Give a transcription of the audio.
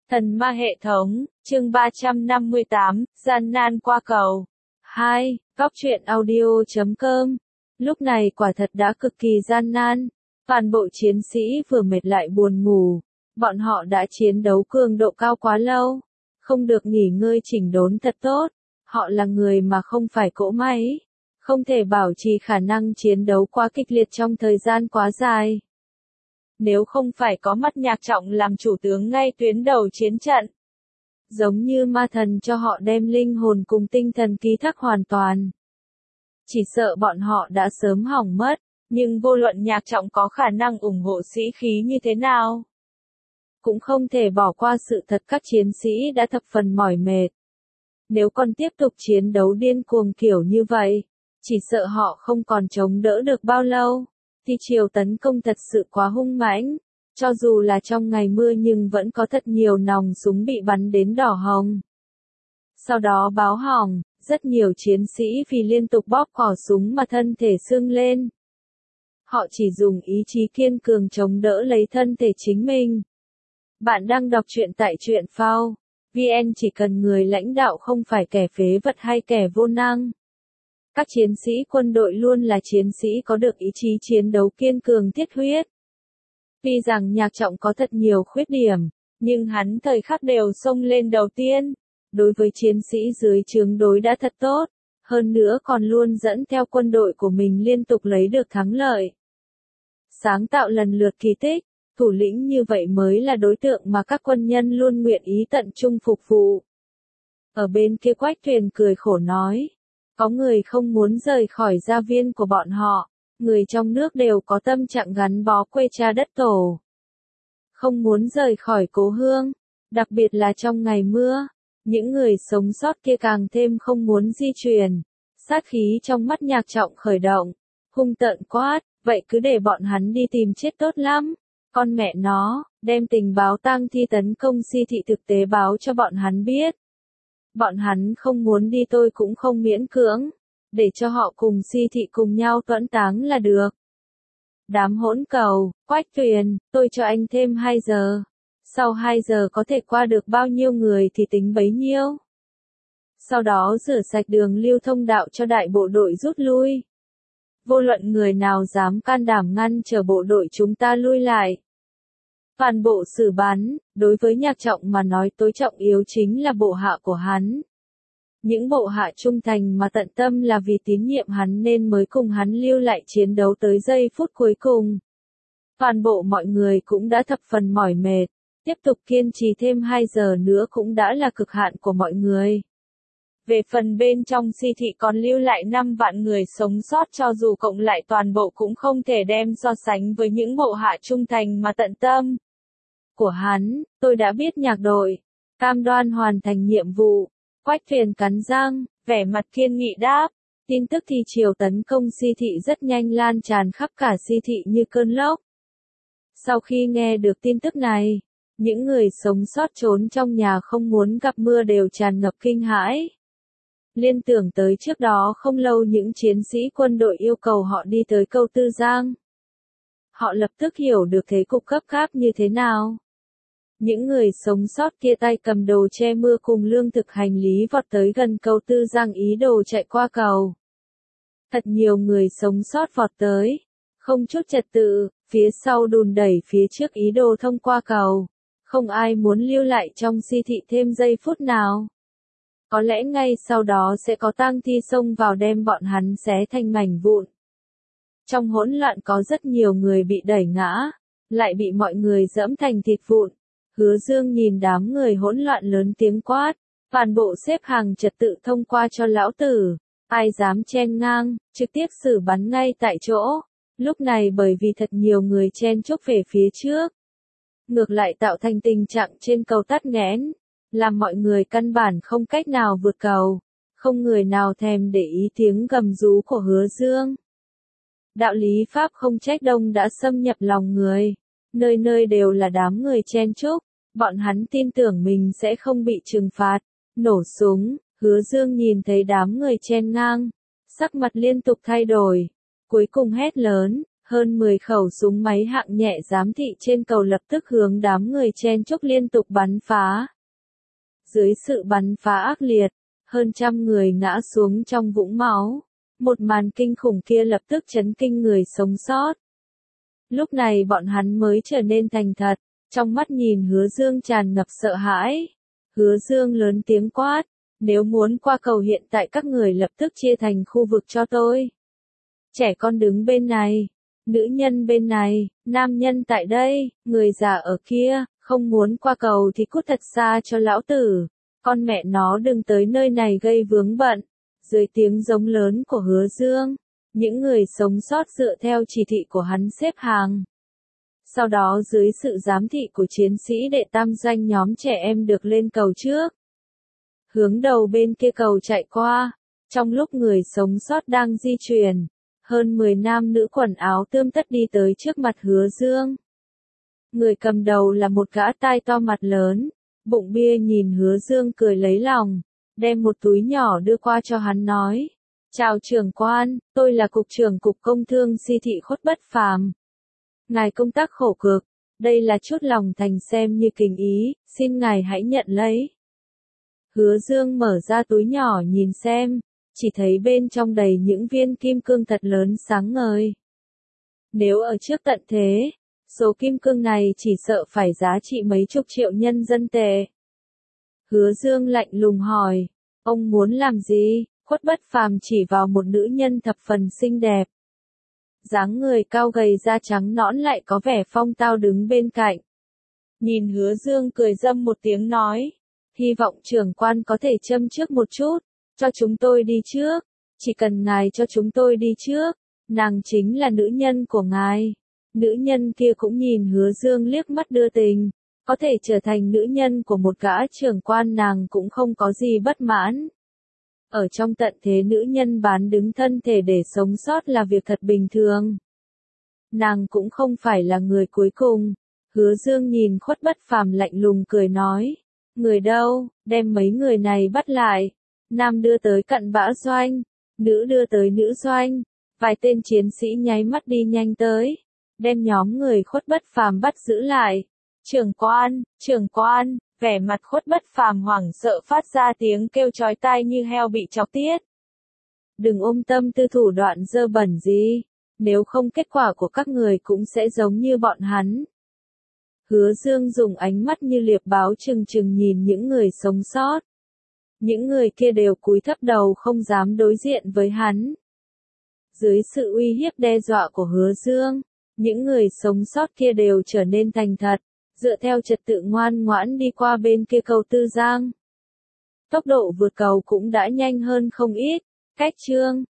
Thần ma hệ thống, chương 358, gian nan qua cầu. 2. Góc truyện audio.com. Lúc này quả thật đã cực kỳ gian nan. Toàn bộ chiến sĩ vừa mệt lại buồn ngủ. Bọn họ đã chiến đấu cường độ cao quá lâu. Không được nghỉ ngơi chỉnh đốn thật tốt. Họ là người mà không phải cỗ máy. Không thể bảo trì khả năng chiến đấu quá kịch liệt trong thời gian quá dài. Nếu không phải có mắt Nhạc Trọng làm chủ tướng ngay tuyến đầu chiến trận. Giống như ma thần cho họ đem linh hồn cùng tinh thần ký thác hoàn toàn. Chỉ sợ bọn họ đã sớm hỏng mất, nhưng vô luận Nhạc Trọng có khả năng ủng hộ sĩ khí như thế nào. Cũng không thể bỏ qua sự thật các chiến sĩ đã thập phần mỏi mệt. Nếu còn tiếp tục chiến đấu điên cuồng kiểu như vậy, chỉ sợ họ không còn chống đỡ được bao lâu. Thì chiều tấn công thật sự quá hung mãnh, cho dù là trong ngày mưa nhưng vẫn có thật nhiều nòng súng bị bắn đến đỏ hồng. Sau đó báo hỏng, rất nhiều chiến sĩ vì liên tục bóp cò súng mà thân thể sưng lên. Họ chỉ dùng ý chí kiên cường chống đỡ lấy thân thể chính mình. Bạn đang đọc truyện tại truyện phao. VN chỉ cần người lãnh đạo không phải kẻ phế vật hay kẻ vô năng. Các chiến sĩ quân đội luôn là chiến sĩ có được ý chí chiến đấu kiên cường thiết huyết. Tuy rằng Nhạc Trọng có thật nhiều khuyết điểm, nhưng hắn thời khắc đều xông lên đầu tiên. Đối với chiến sĩ dưới trướng đối đã thật tốt, hơn nữa còn luôn dẫn theo quân đội của mình liên tục lấy được thắng lợi. Sáng tạo lần lượt kỳ tích, thủ lĩnh như vậy mới là đối tượng mà các quân nhân luôn nguyện ý tận trung phục vụ. Ở bên kia Quách Tuyền cười khổ nói. Có người không muốn rời khỏi gia viên của bọn họ, người trong nước đều có tâm trạng gắn bó quê cha đất tổ. Không muốn rời khỏi cố hương, đặc biệt là trong ngày mưa, những người sống sót kia càng thêm không muốn di chuyển. Sát khí trong mắt Nhạc Trọng khởi động, hung tợn quát, vậy cứ để bọn hắn đi tìm chết tốt lắm. Con mẹ nó, đem tình báo tang thi tấn công Si Thị thực tế báo cho bọn hắn biết. Bọn hắn không muốn đi tôi cũng không miễn cưỡng, để cho họ cùng Si Thị cùng nhau tuẫn táng là được. Đám hỗn cầu, Quách Tuyền, tôi cho anh thêm 2 giờ. Sau 2 giờ có thể qua được bao nhiêu người thì tính bấy nhiêu. Sau đó rửa sạch đường lưu thông đạo cho đại bộ đội rút lui. Vô luận người nào dám can đảm ngăn trở bộ đội chúng ta lui lại. Toàn bộ xử bắn, đối với Nhạc Trọng mà nói tối trọng yếu chính là bộ hạ của hắn. Những bộ hạ trung thành mà tận tâm là vì tín nhiệm hắn nên mới cùng hắn lưu lại chiến đấu tới giây phút cuối cùng. Toàn bộ mọi người cũng đã thập phần mỏi mệt, tiếp tục kiên trì thêm 2 giờ nữa cũng đã là cực hạn của mọi người. Về phần bên trong Si Thị còn lưu lại 5 vạn người sống sót cho dù cộng lại toàn bộ cũng không thể đem so sánh với những bộ hạ trung thành mà tận tâm của hắn. Tôi đã biết Nhạc đội, cam đoan hoàn thành nhiệm vụ. Quách Tuyền cắn răng, vẻ mặt kiên nghị đáp. Tin tức thi chiều tấn công Si Thị rất nhanh lan tràn khắp cả Si Thị như cơn lốc. Sau khi nghe được tin tức này, những người sống sót trốn trong nhà không muốn gặp mưa đều tràn ngập kinh hãi. Liên tưởng tới trước đó không lâu những chiến sĩ quân đội yêu cầu họ đi tới Câu Tư Giang. Họ lập tức hiểu được thế cục gấp gáp như thế nào. Những người sống sót kia tay cầm đồ che mưa cùng lương thực hành lý vọt tới gần Câu Tư Giang ý đồ chạy qua cầu. Thật nhiều người sống sót vọt tới, không chút trật tự, phía sau đùn đẩy phía trước ý đồ thông qua cầu. Không ai muốn lưu lại trong Si Thị thêm giây phút nào. Có lẽ ngay sau đó sẽ có tang thi xông vào đem bọn hắn xé thành mảnh vụn. Trong hỗn loạn có rất nhiều người bị đẩy ngã, lại bị mọi người giẫm thành thịt vụn. Hứa Dương nhìn đám người hỗn loạn lớn tiếng quát, toàn bộ xếp hàng trật tự thông qua cho lão tử, ai dám chen ngang, trực tiếp xử bắn ngay tại chỗ. Lúc này bởi vì thật nhiều người chen chúc về phía trước, ngược lại tạo thành tình trạng trên cầu tắc nghẽn, làm mọi người căn bản không cách nào vượt cầu, không người nào thèm để ý tiếng gầm rú của Hứa Dương. Đạo lý Pháp không trách đông đã xâm nhập lòng người, nơi nơi đều là đám người chen chúc, bọn hắn tin tưởng mình sẽ không bị trừng phạt, nổ súng. Hứa Dương nhìn thấy đám người chen ngang, sắc mặt liên tục thay đổi, cuối cùng hét lớn, Hơn 10 khẩu súng máy hạng nhẹ giám thị trên cầu lập tức hướng đám người chen chúc liên tục bắn phá. Dưới sự bắn phá ác liệt, hơn trăm người ngã xuống trong vũng máu. Một màn kinh khủng kia lập tức chấn kinh người sống sót. Lúc này bọn hắn mới trở nên thành thật, trong mắt nhìn Hứa Dương tràn ngập sợ hãi. Hứa Dương lớn tiếng quát, nếu muốn qua cầu hiện tại các người lập tức chia thành khu vực cho tôi. Trẻ con đứng bên này, nữ nhân bên này, nam nhân tại đây, người già ở kia, không muốn qua cầu thì cút thật xa cho lão tử. Con mẹ nó đừng tới nơi này gây vướng bận. Dưới tiếng giống lớn của Hứa Dương, những người sống sót dựa theo chỉ thị của hắn xếp hàng. Sau đó dưới sự giám thị của chiến sĩ đệ tam doanh nhóm trẻ em được lên cầu trước. Hướng đầu bên kia cầu chạy qua, trong lúc người sống sót đang di chuyển, hơn 10 nam nữ quần áo tươm tất đi tới trước mặt Hứa Dương. Người cầm đầu là một gã tai to mặt lớn, bụng bia nhìn Hứa Dương cười lấy lòng, đem một túi nhỏ đưa qua cho hắn nói. Chào trưởng quan, tôi là cục trưởng cục công thương Si thị Khuất Bất Phàm. Ngài công tác khổ cực, đây là chút lòng thành xem như kính ý, xin ngài hãy nhận lấy. Hứa Dương mở ra túi nhỏ nhìn xem, chỉ thấy bên trong đầy những viên kim cương thật lớn sáng ngời. Nếu ở trước tận thế, số kim cương này chỉ sợ phải giá trị mấy chục triệu nhân dân tệ. Hứa Dương lạnh lùng hỏi, ông muốn làm gì? Khuất Bất Phàm chỉ vào một nữ nhân thập phần xinh đẹp. Dáng người cao gầy da trắng nõn lại có vẻ phong tao đứng bên cạnh. Nhìn Hứa Dương cười dâm một tiếng nói, hy vọng trưởng quan có thể châm trước một chút, cho chúng tôi đi trước, chỉ cần ngài cho chúng tôi đi trước, nàng chính là nữ nhân của ngài. Nữ nhân kia cũng nhìn Hứa Dương liếc mắt đưa tình, có thể trở thành nữ nhân của một gã trưởng quan nàng cũng không có gì bất mãn. Ở trong tận thế nữ nhân bán đứng thân thể để sống sót là việc thật bình thường. Nàng cũng không phải là người cuối cùng. Hứa Dương nhìn Khuất Bất Phàm lạnh lùng cười nói. Người đâu, đem mấy người này bắt lại. Nam đưa tới cận bã doanh, nữ đưa tới nữ doanh. Vài tên chiến sĩ nháy mắt đi nhanh tới, đem nhóm người Khuất Bất Phàm bắt giữ lại. Trưởng quan, vẻ mặt Khuất Bất Phàm hoảng sợ phát ra tiếng kêu chói tai như heo bị chọc tiết. Đừng ôm tâm tư thủ đoạn dơ bẩn gì, nếu không kết quả của các người cũng sẽ giống như bọn hắn. Hứa Dương dùng ánh mắt như liệp báo trừng trừng nhìn những người sống sót. Những người kia đều cúi thấp đầu không dám đối diện với hắn. Dưới sự uy hiếp đe dọa của Hứa Dương, những người sống sót kia đều trở nên thành thật, dựa theo trật tự ngoan ngoãn đi qua bên kia cầu Tư Giang. Tốc độ vượt cầu cũng đã nhanh hơn không ít, cách chương